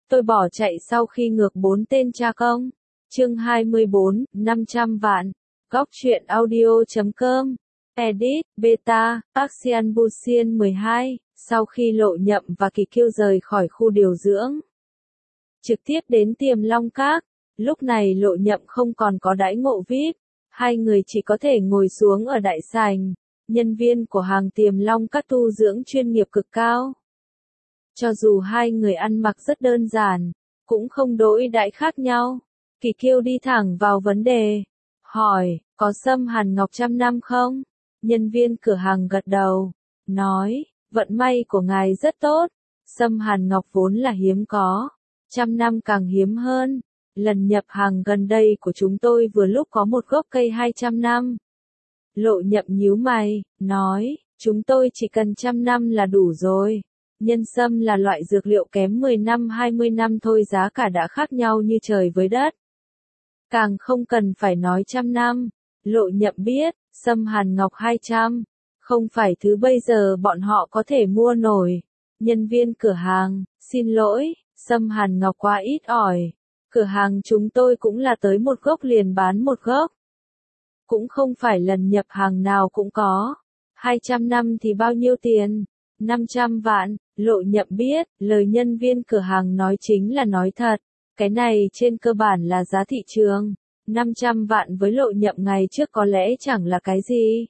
tôi bỏ chạy sau khi ngược 4 tên cha công. Chương 24, 500 vạn. Góc truyện audio.com. Edit, Beta, Axian Busian 12. Sau khi Lộ Nhậm và Kỳ Kiêu rời khỏi khu điều dưỡng, trực tiếp đến Tiềm Long Các. Lúc này Lộ Nhậm không còn có đãi ngộ VIP, hai người chỉ có thể ngồi xuống ở đại sảnh. Nhân viên của hàng Tiềm Long Các tu dưỡng chuyên nghiệp cực cao. Cho dù hai người ăn mặc rất đơn giản, cũng không đối đãi khác nhau. Kỳ Kiêu đi thẳng vào vấn đề, hỏi, có Sâm Hàn Ngọc 100 năm không? Nhân viên cửa hàng gật đầu, nói, vận may của ngài rất tốt. Sâm Hàn Ngọc vốn là hiếm có, 100 năm càng hiếm hơn. Lần nhập hàng gần đây của chúng tôi vừa lúc có một gốc cây 200 năm. Lộ Nhậm nhíu mày, nói, chúng tôi chỉ cần 100 năm là đủ rồi. Nhân sâm là loại dược liệu kém 10 năm 20 năm thôi, giá cả đã khác nhau như trời với đất. Càng không cần phải nói 100 năm. Lộ Nhậm biết, Sâm Hàn Ngọc 200, không phải thứ bây giờ bọn họ có thể mua nổi. Nhân viên cửa hàng, xin lỗi, Sâm Hàn Ngọc quá ít ỏi. Cửa hàng chúng tôi cũng là tới một gốc liền bán một gốc. Cũng không phải lần nhập hàng nào cũng có. 200 năm thì bao nhiêu tiền? 500 vạn. Lộ Nhậm biết, lời nhân viên cửa hàng nói chính là nói thật. Cái này trên cơ bản là giá thị trường. 500 vạn với Lộ Nhậm ngày trước có lẽ chẳng là cái gì.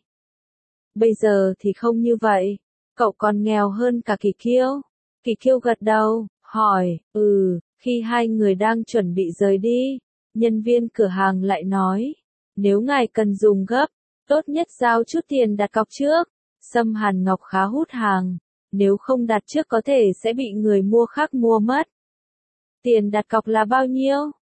Bây giờ thì không như vậy. Cậu còn nghèo hơn cả Kỳ Kiêu. Kỳ Kiêu gật đầu, hỏi, khi hai người đang chuẩn bị rời đi, nhân viên cửa hàng lại nói, nếu ngài cần dùng gấp, tốt nhất giao chút tiền đặt cọc trước. Sâm Hàn Ngọc khá hút hàng, nếu không đặt trước có thể sẽ bị người mua khác mua mất. Tiền đặt cọc là bao nhiêu?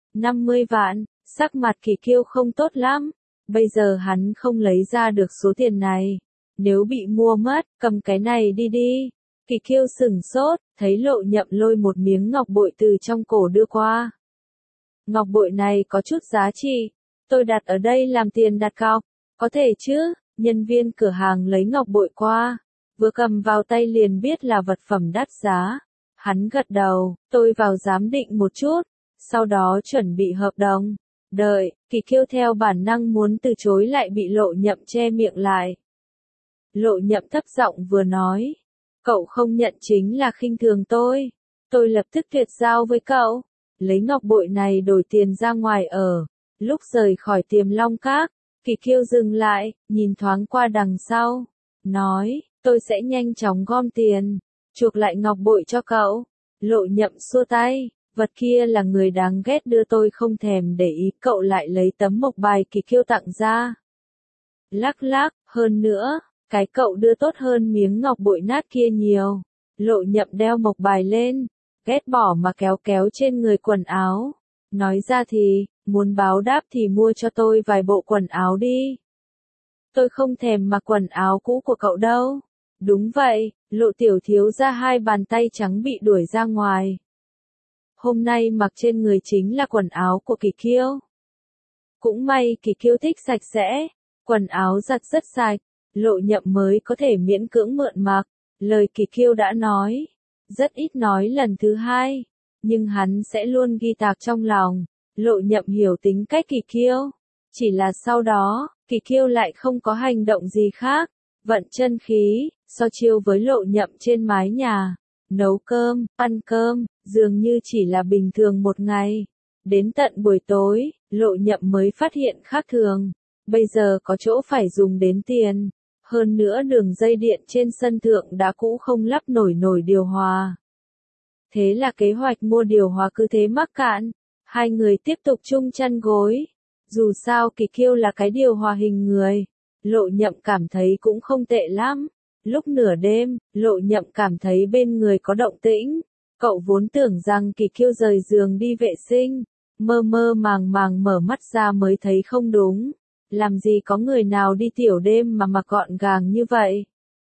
50 vạn, sắc mặt Kỳ Kiêu không tốt lắm, bây giờ hắn không lấy ra được số tiền này. Nếu bị mua mất, cầm cái này đi đi. Kỳ Kiêu sửng sốt, thấy Lộ Nhậm lôi một miếng ngọc bội từ trong cổ đưa qua. Ngọc bội này có chút giá trị, tôi đặt ở đây làm tiền đặt cọc, có thể chứ? Nhân viên cửa hàng lấy ngọc bội qua, vừa cầm vào tay liền biết là vật phẩm đắt giá. Hắn gật đầu, tôi vào giám định một chút, sau đó chuẩn bị hợp đồng. Đợi, Kỳ Kiêu theo bản năng muốn từ chối lại bị Lộ Nhậm che miệng lại. Lộ Nhậm thấp giọng vừa nói, cậu không nhận chính là khinh thường tôi lập tức tuyệt giao với cậu. Lấy ngọc bội này đổi tiền ra ngoài ở. Lúc rời khỏi Tiềm Long Các, Kỳ Kiêu dừng lại, nhìn thoáng qua đằng sau, nói, tôi sẽ nhanh chóng gom tiền, chuộc lại ngọc bội cho cậu. Lộ Nhậm xua tay, vật kia là người đáng ghét đưa, tôi không thèm để ý. Cậu lại lấy tấm mộc bài Kỳ Kiêu tặng ra. Lắc lắc, hơn nữa, cái cậu đưa tốt hơn miếng ngọc bội nát kia nhiều. Lộ Nhậm đeo mộc bài lên, ghét bỏ mà kéo kéo trên người quần áo. Nói ra thì, muốn báo đáp thì mua cho tôi vài bộ quần áo đi. Tôi không thèm mặc quần áo cũ của cậu đâu. Đúng vậy, Lộ tiểu thiếu ra hai bàn tay trắng bị đuổi ra ngoài. Hôm nay mặc trên người chính là quần áo của Kỳ Kiêu. Cũng may Kỳ Kiêu thích sạch sẽ, quần áo giặt rất sạch, Lộ Nhậm mới có thể miễn cưỡng mượn mặc. Lời Kỳ Kiêu đã nói, rất ít nói lần thứ hai, nhưng hắn sẽ luôn ghi tạc trong lòng. Lộ Nhậm hiểu tính cách Kỳ Kiêu, chỉ là sau đó, Kỳ Kiêu lại không có hành động gì khác, vận chân khí, so chiêu với Lộ Nhậm trên mái nhà, nấu cơm, ăn cơm, dường như chỉ là bình thường một ngày. Đến tận buổi tối, Lộ Nhậm mới phát hiện khác thường, bây giờ có chỗ phải dùng đến tiền. Hơn nữa đường dây điện trên sân thượng đã cũ không lắp nổi điều hòa. Thế là kế hoạch mua điều hòa cứ thế mắc cạn. Hai người tiếp tục chung chăn gối. Dù sao Kỳ Kiêu là cái điều hòa hình người. Lộ Nhậm cảm thấy cũng không tệ lắm. Lúc nửa đêm, Lộ Nhậm cảm thấy bên người có động tĩnh. Cậu vốn tưởng rằng Kỳ Kiêu rời giường đi vệ sinh. Mơ mơ màng màng mở mắt ra mới thấy không đúng. Làm gì có người nào đi tiểu đêm mà mặc gọn gàng như vậy?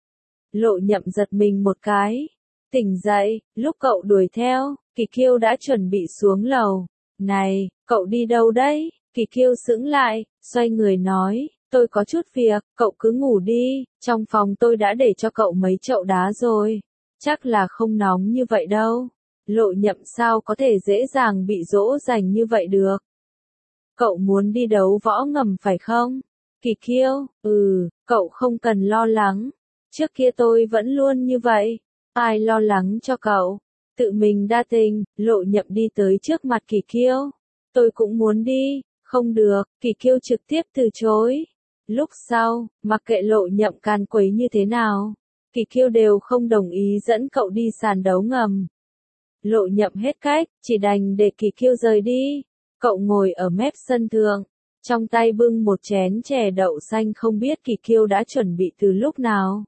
Lộ Nhậm giật mình một cái. Tỉnh dậy, lúc cậu đuổi theo, Kỳ Kiêu đã chuẩn bị xuống lầu. Này, cậu đi đâu đấy? Kỳ Kiêu sững lại, xoay người nói, tôi có chút việc, cậu cứ ngủ đi, trong phòng tôi đã để cho cậu mấy chậu đá rồi. Chắc là không nóng như vậy đâu. Lộ Nhậm sao có thể dễ dàng bị dỗ dành như vậy được. Cậu muốn đi đấu võ ngầm phải không? Kỳ Kiêu, cậu không cần lo lắng. Trước kia tôi vẫn luôn như vậy. Ai lo lắng cho cậu? Tự mình đa tình. Lộ Nhậm đi tới trước mặt Kỳ Kiêu. Tôi cũng muốn đi. Không được, Kỳ Kiêu trực tiếp từ chối. Lúc sau, mặc kệ Lộ Nhậm can quấy như thế nào, Kỳ Kiêu đều không đồng ý dẫn cậu đi sàn đấu ngầm. Lộ Nhậm hết cách, chỉ đành để Kỳ Kiêu rời đi. Cậu ngồi ở mép sân thượng, trong tay bưng một chén chè đậu xanh, không biết Kỳ Kiêu đã chuẩn bị từ lúc nào.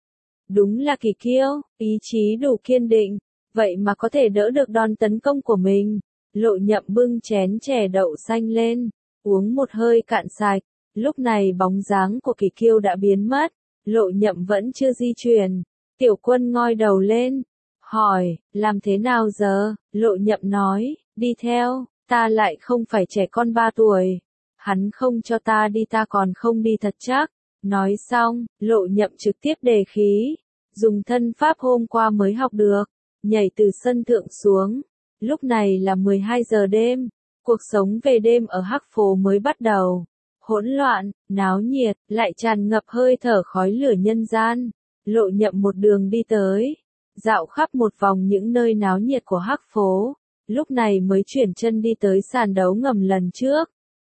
Đúng là Kỳ Kiêu, ý chí đủ kiên định, vậy mà có thể đỡ được đòn tấn công của mình. Lộ Nhậm bưng chén chè đậu xanh lên, uống một hơi cạn sạch. Lúc này bóng dáng của Kỳ Kiêu đã biến mất, Lộ Nhậm vẫn chưa di chuyển. Tiểu Quân ngoi đầu lên, hỏi, làm thế nào giờ? Lộ Nhậm nói, đi theo, ta lại không phải trẻ con 3 tuổi. Hắn không cho ta đi ta còn không đi thật chắc. Nói xong, Lộ Nhậm trực tiếp đề khí, dùng thân pháp hôm qua mới học được, nhảy từ sân thượng xuống. Lúc này là 12 giờ đêm, cuộc sống về đêm ở Hắc Phố mới bắt đầu. Hỗn loạn, náo nhiệt, lại tràn ngập hơi thở khói lửa nhân gian. Lộ Nhậm một đường đi tới, dạo khắp một vòng những nơi náo nhiệt của Hắc Phố, lúc này mới chuyển chân đi tới sàn đấu ngầm lần trước.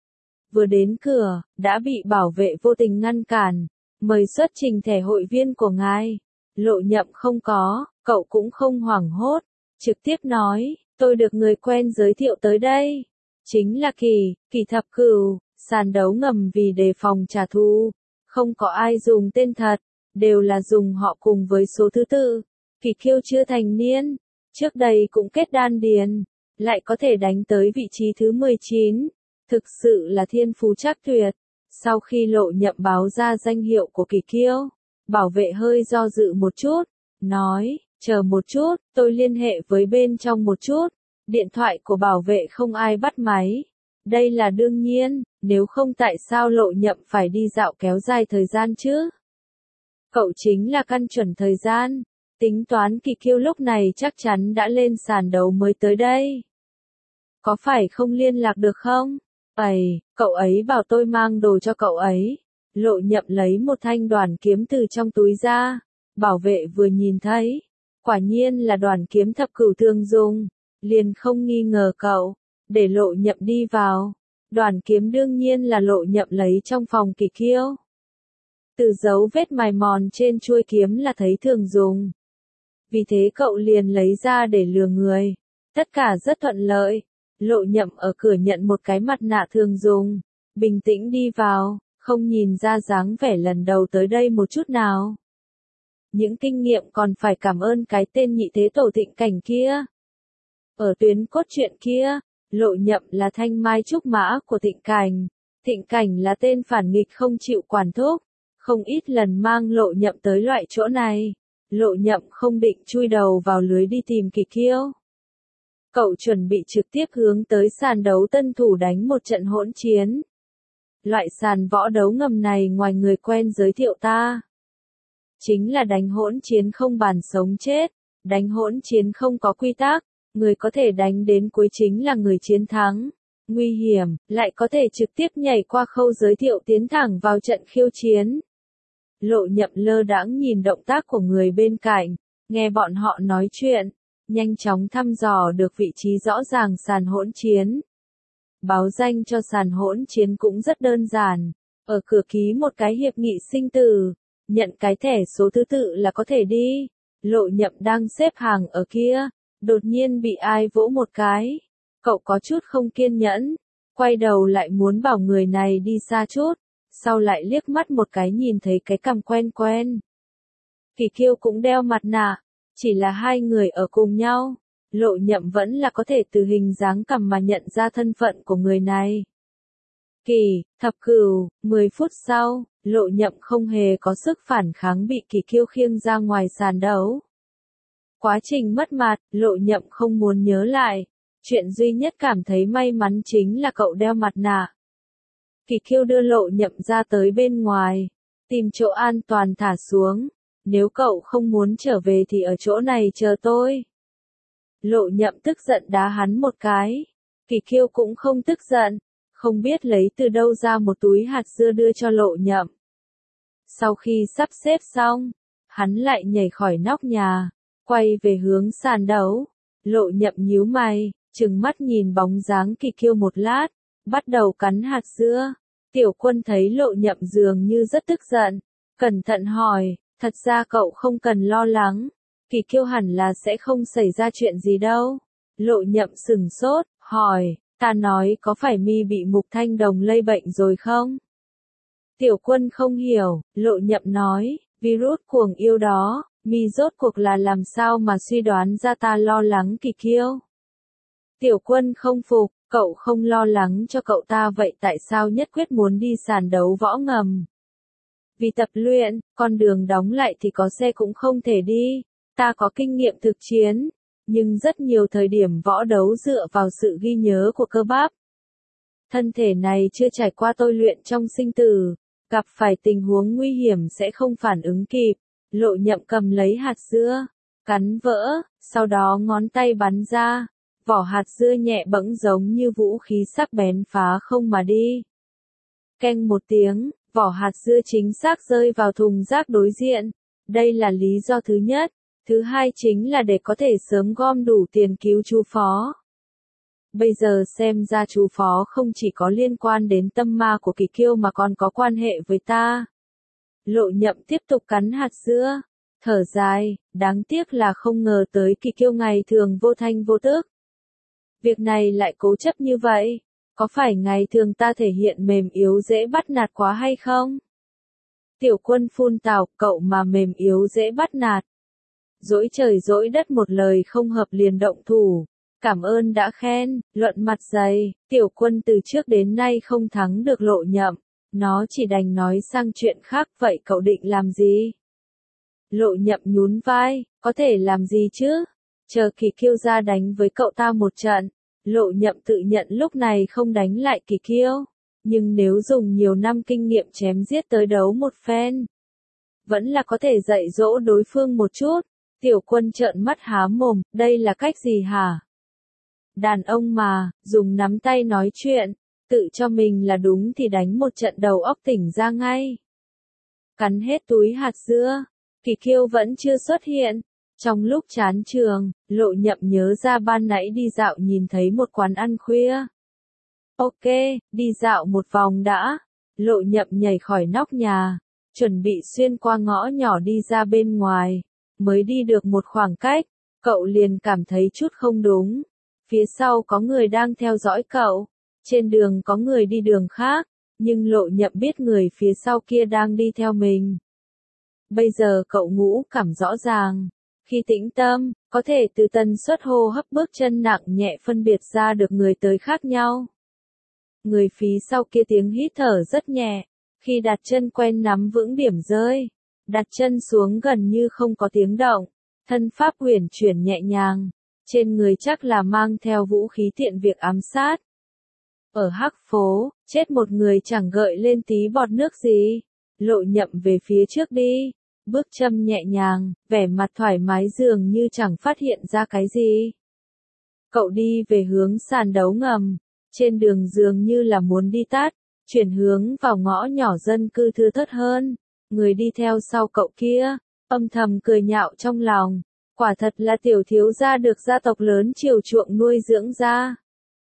Vừa đến cửa, đã bị bảo vệ vô tình ngăn cản, mời xuất trình thẻ hội viên của ngài. Lộ Nhậm không có, cậu cũng không hoảng hốt, trực tiếp nói, tôi được người quen giới thiệu tới đây. Chính là Kỳ Thập Cửu. Sàn đấu ngầm vì đề phòng trả thù, không có ai dùng tên thật, đều là dùng họ cùng với số thứ tự. Kỳ Kiêu chưa thành niên, trước đây cũng kết đan điền, lại có thể đánh tới vị trí thứ 19, thực sự là thiên phú trác tuyệt. Sau khi Lộ Nhậm báo ra danh hiệu của Kỳ Kiêu, bảo vệ hơi do dự một chút, nói, chờ một chút, tôi liên hệ với bên trong một chút. Điện thoại của bảo vệ không ai bắt máy. Đây là đương nhiên, nếu không tại sao Lộ Nhậm phải đi dạo kéo dài thời gian chứ? Cậu chính là căn chuẩn thời gian. Tính toán Kỳ Kiêu lúc này chắc chắn đã lên sàn đấu mới tới đây. Có phải không liên lạc được không? Cậu ấy bảo tôi mang đồ cho cậu ấy. Lộ Nhậm lấy một thanh đoản kiếm từ trong túi ra. Bảo vệ vừa nhìn thấy, quả nhiên là đoản kiếm thập cửu thường dùng, liền không nghi ngờ cậu. Để Lộ Nhậm đi vào. Đoản kiếm đương nhiên là Lộ Nhậm lấy trong phòng Kỳ Kiêu. Từ dấu vết mài mòn trên chuôi kiếm là thấy thường dùng. Vì thế cậu liền lấy ra để lừa người. Tất cả rất thuận lợi. Lộ Nhậm ở cửa nhận một cái mặt nạ thường dùng. Bình tĩnh đi vào, không nhìn ra dáng vẻ lần đầu tới đây một chút nào. Những kinh nghiệm còn phải cảm ơn cái tên nhị thế tổ Thịnh Cảnh kia. Ở tuyến cốt truyện kia, Lộ Nhậm là thanh mai trúc mã của Thịnh Cảnh. Thịnh Cảnh là tên phản nghịch không chịu quản thúc, không ít lần mang Lộ Nhậm tới loại chỗ này. Lộ Nhậm không định chui đầu vào lưới đi tìm Kỳ Kiêu. Cậu chuẩn bị trực tiếp hướng tới sàn đấu tân thủ đánh một trận hỗn chiến. Loại sàn võ đấu ngầm này ngoài người quen giới thiệu ta, chính là đánh hỗn chiến không bàn sống chết, đánh hỗn chiến không có quy tắc. Người có thể đánh đến cuối chính là người chiến thắng. Nguy hiểm, lại có thể trực tiếp nhảy qua khâu giới thiệu tiến thẳng vào trận khiêu chiến. Lộ Nhậm lơ đãng nhìn động tác của người bên cạnh, nghe bọn họ nói chuyện, nhanh chóng thăm dò được vị trí rõ ràng sàn hỗn chiến. Báo danh cho sàn hỗn chiến cũng rất đơn giản, ở cửa ký một cái hiệp nghị sinh tử, nhận cái thẻ số thứ tự là có thể đi. Lộ Nhậm đang xếp hàng ở kia. Đột nhiên bị ai vỗ một cái. Cậu có chút không kiên nhẫn, quay đầu lại muốn bảo người này đi xa chút, sau lại liếc mắt một cái nhìn thấy cái cằm quen quen. Kỳ Kiêu cũng đeo mặt nạ, chỉ là hai người ở cùng nhau, Lộ Nhậm vẫn là có thể từ hình dáng cằm mà nhận ra thân phận của người này. Kỳ Thập Cửu. 10 phút sau, Lộ Nhậm không hề có sức phản kháng bị Kỳ Kiêu khiêng ra ngoài sàn đấu. Quá trình mất mặt, Lộ Nhậm không muốn nhớ lại. Chuyện duy nhất cảm thấy may mắn chính là cậu đeo mặt nạ. Kỳ Kiêu đưa Lộ Nhậm ra tới bên ngoài, tìm chỗ an toàn thả xuống. Nếu cậu không muốn trở về thì ở chỗ này chờ tôi. Lộ Nhậm tức giận đá hắn một cái. Kỳ Kiêu cũng không tức giận, không biết lấy từ đâu ra một túi hạt dưa đưa cho Lộ Nhậm. Sau khi sắp xếp xong, hắn lại nhảy khỏi nóc nhà, quay về hướng sàn đấu. Lộ Nhậm nhíu mày, trừng mắt nhìn bóng dáng Kỳ Kiêu một lát, bắt đầu cắn hạt dưa. Tiểu Quân thấy Lộ Nhậm dường như rất tức giận, cẩn thận hỏi, thật ra cậu không cần lo lắng, Kỳ Kiêu hẳn là sẽ không xảy ra chuyện gì đâu. Lộ Nhậm sừng sốt, hỏi, ta nói có phải mi bị Mục Thanh Đồng lây bệnh rồi không? Tiểu Quân không hiểu, Lộ Nhậm nói, virus cuồng yêu đó, mi rốt cuộc là làm sao mà suy đoán ra ta lo lắng Kỳ Kiêu? Tiểu Quân không phục, cậu không lo lắng cho cậu ta vậy tại sao nhất quyết muốn đi sàn đấu võ ngầm? Vì tập luyện, con đường đóng lại thì có xe cũng không thể đi, ta có kinh nghiệm thực chiến, nhưng rất nhiều thời điểm võ đấu dựa vào sự ghi nhớ của cơ bắp. Thân thể này chưa trải qua tôi luyện trong sinh tử, gặp phải tình huống nguy hiểm sẽ không phản ứng kịp. Lộ Nhậm cầm lấy hạt dưa, cắn vỡ, sau đó ngón tay bắn ra, vỏ hạt dưa nhẹ bẫng giống như vũ khí sắc bén phá không mà đi. Keng một tiếng, vỏ hạt dưa chính xác rơi vào thùng rác đối diện. Đây là lý do thứ nhất. Thứ hai chính là để có thể sớm gom đủ tiền cứu chú Phó. Bây giờ xem ra chú Phó không chỉ có liên quan đến tâm ma của Kỳ Kiêu mà còn có quan hệ với ta. Lộ Nhậm tiếp tục cắn hạt dưa, thở dài, đáng tiếc là không ngờ tới Kỳ Kiêu ngày thường vô thanh vô tức. Việc này lại cố chấp như vậy, có phải ngày thường ta thể hiện mềm yếu dễ bắt nạt quá hay không? Tiểu Quân phun tào, cậu mà mềm yếu dễ bắt nạt. Dỗi trời dỗi đất một lời không hợp liền động thủ. Cảm ơn đã khen, luận mặt dày, Tiểu Quân từ trước đến nay không thắng được Lộ Nhậm. Nó chỉ đành nói sang chuyện khác, vậy cậu định làm gì? Lộ Nhậm nhún vai, có thể làm gì chứ? Chờ Kỳ Kiêu ra đánh với cậu ta một trận. Lộ Nhậm tự nhận lúc này không đánh lại Kỳ Kiêu. Nhưng nếu dùng nhiều năm kinh nghiệm chém giết tới đấu một phen, vẫn là có thể dạy dỗ đối phương một chút. Tiểu Quân trợn mắt há mồm, đây là cách gì hả? Đàn ông mà, dùng nắm tay nói chuyện, tự cho mình là đúng thì đánh một trận đầu óc tỉnh ra ngay. Cắn hết túi hạt dưa, Kỳ Kiêu vẫn chưa xuất hiện. Trong lúc chán trường, Lộ Nhậm nhớ ra ban nãy đi dạo nhìn thấy một quán ăn khuya. Ok, đi dạo một vòng đã. Lộ Nhậm nhảy khỏi nóc nhà, chuẩn bị xuyên qua ngõ nhỏ đi ra bên ngoài. Mới đi được một khoảng cách, cậu liền cảm thấy chút không đúng. Phía sau có người đang theo dõi cậu. Trên đường có người đi đường khác, nhưng Lộ Nhậm biết người phía sau kia đang đi theo mình. Bây giờ cậu ngũ cảm rõ ràng. Khi tĩnh tâm, có thể từ tần suất hô hấp bước chân nặng nhẹ phân biệt ra được người tới khác nhau. Người phía sau kia tiếng hít thở rất nhẹ. Khi đặt chân quen nắm vững điểm rơi. Đặt chân xuống gần như không có tiếng động. Thân pháp uyển chuyển nhẹ nhàng. Trên người chắc là mang theo vũ khí tiện việc ám sát. Ở Hắc phố, chết một người chẳng gợi lên tí bọt nước gì. Lộ Nhậm về phía trước đi. Bước châm nhẹ nhàng, vẻ mặt thoải mái dường như chẳng phát hiện ra cái gì. Cậu đi về hướng sàn đấu ngầm. Trên đường dường như là muốn đi tắt, chuyển hướng vào ngõ nhỏ dân cư thưa thớt hơn. Người đi theo sau cậu kia, âm thầm cười nhạo trong lòng. Quả thật là tiểu thiếu gia được gia tộc lớn chiều chuộng nuôi dưỡng ra.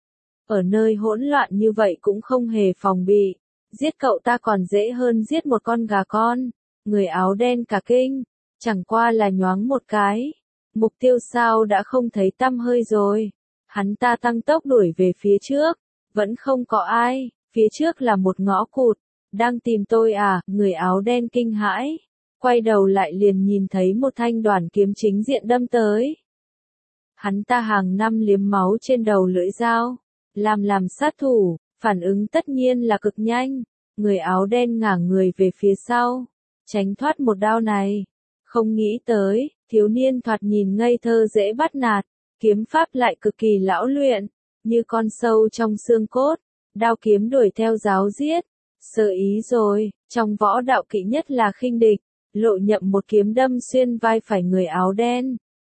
Ở nơi hỗn loạn như vậy cũng không hề phòng bị. Giết cậu ta còn dễ hơn giết một con gà con. Người áo đen cả kinh, chẳng qua là nhoáng một cái. Mục tiêu sao đã không thấy tăm hơi rồi. Hắn ta tăng tốc đuổi về phía trước. Vẫn không có ai, phía trước là một ngõ cụt. Đang tìm tôi à, người áo đen kinh hãi. Quay đầu lại liền nhìn thấy một thanh đoản kiếm chính diện đâm tới. Hắn ta hàng năm liếm máu trên đầu lưỡi dao. Làm sát thủ, phản ứng tất nhiên là cực nhanh. Người áo đen ngả người về phía sau. Tránh thoát một đao này. Không nghĩ tới, thiếu niên thoạt nhìn ngây thơ dễ bắt nạt. Kiếm pháp lại cực kỳ lão luyện. Như con sâu trong xương cốt. Đao kiếm đuổi theo giáo giết. Sơ ý rồi, trong võ đạo kỵ nhất là khinh địch. Lộ Nhậm một kiếm đâm xuyên vai phải người áo đen.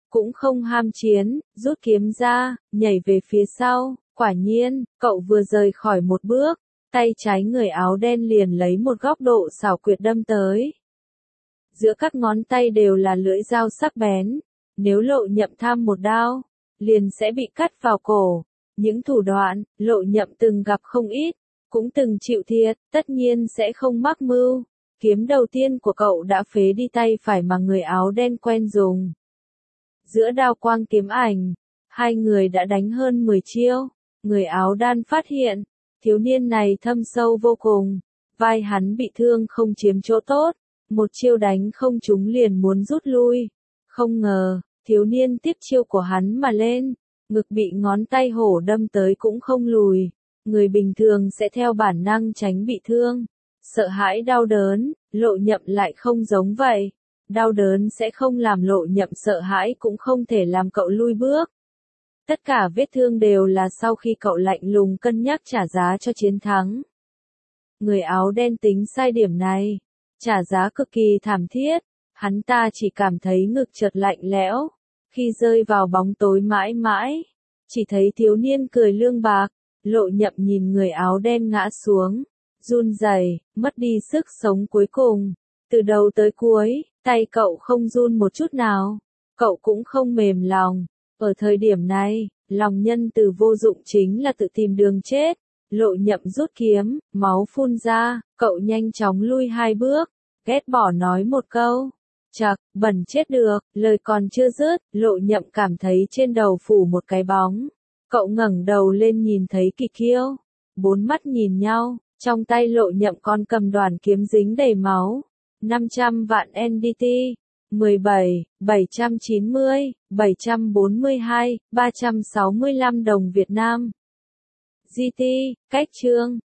cũng không ham chiến, rút kiếm ra, nhảy về phía sau, quả nhiên, cậu vừa rời khỏi một bước, tay trái người áo đen liền lấy một góc độ xảo quyệt đâm tới. Giữa các ngón tay đều là lưỡi dao sắc bén, nếu Lộ Nhậm tham một đao, liền sẽ bị cắt vào cổ. Những thủ đoạn, Lộ Nhậm từng gặp không ít, cũng từng chịu thiệt, tất nhiên sẽ không mắc mưu. Kiếm đầu tiên của cậu đã phế đi tay phải mà người áo đen quen dùng. Giữa đao quang kiếm ảnh, hai người đã đánh hơn 10 chiêu. Người áo đen phát hiện, thiếu niên này thâm sâu vô cùng. Vai hắn bị thương không chiếm chỗ tốt, một chiêu đánh không trúng liền muốn rút lui. Không ngờ, thiếu niên tiếp chiêu của hắn mà lên, ngực bị ngón tay hổ đâm tới cũng không lùi. Người bình thường sẽ theo bản năng tránh bị thương, sợ hãi đau đớn, Lộ Nhậm lại không giống vậy. Đau đớn sẽ không làm Lộ Nhậm sợ hãi cũng không thể làm cậu lui bước. Tất cả vết thương đều là sau khi cậu lạnh lùng cân nhắc trả giá cho chiến thắng. Người áo đen tính sai điểm này, trả giá cực kỳ thảm thiết, hắn ta chỉ cảm thấy ngực chợt lạnh lẽo, khi rơi vào bóng tối mãi mãi, chỉ thấy thiếu niên cười lương bạc. Lộ Nhậm nhìn người áo đen ngã xuống, run rẩy, mất đi sức sống cuối cùng. Từ đầu tới cuối, tay cậu không run một chút nào, cậu cũng không mềm lòng. Ở thời điểm này, lòng nhân từ vô dụng chính là tự tìm đường chết. Lộ Nhậm rút kiếm, máu phun ra, cậu nhanh chóng lui 2 bước, ghét bỏ nói một câu. Chậc, bẩn chết được, lời còn chưa dứt, Lộ Nhậm cảm thấy trên đầu phủ một cái bóng. Cậu ngẩng đầu lên nhìn thấy Kỳ Kiêu, 4 mắt nhìn nhau, trong tay Lộ Nhậm còn cầm đoàn kiếm dính đầy máu. 500 vạn NDT, 17, 790, 742, 365 đồng Việt Nam. GT, cách chương.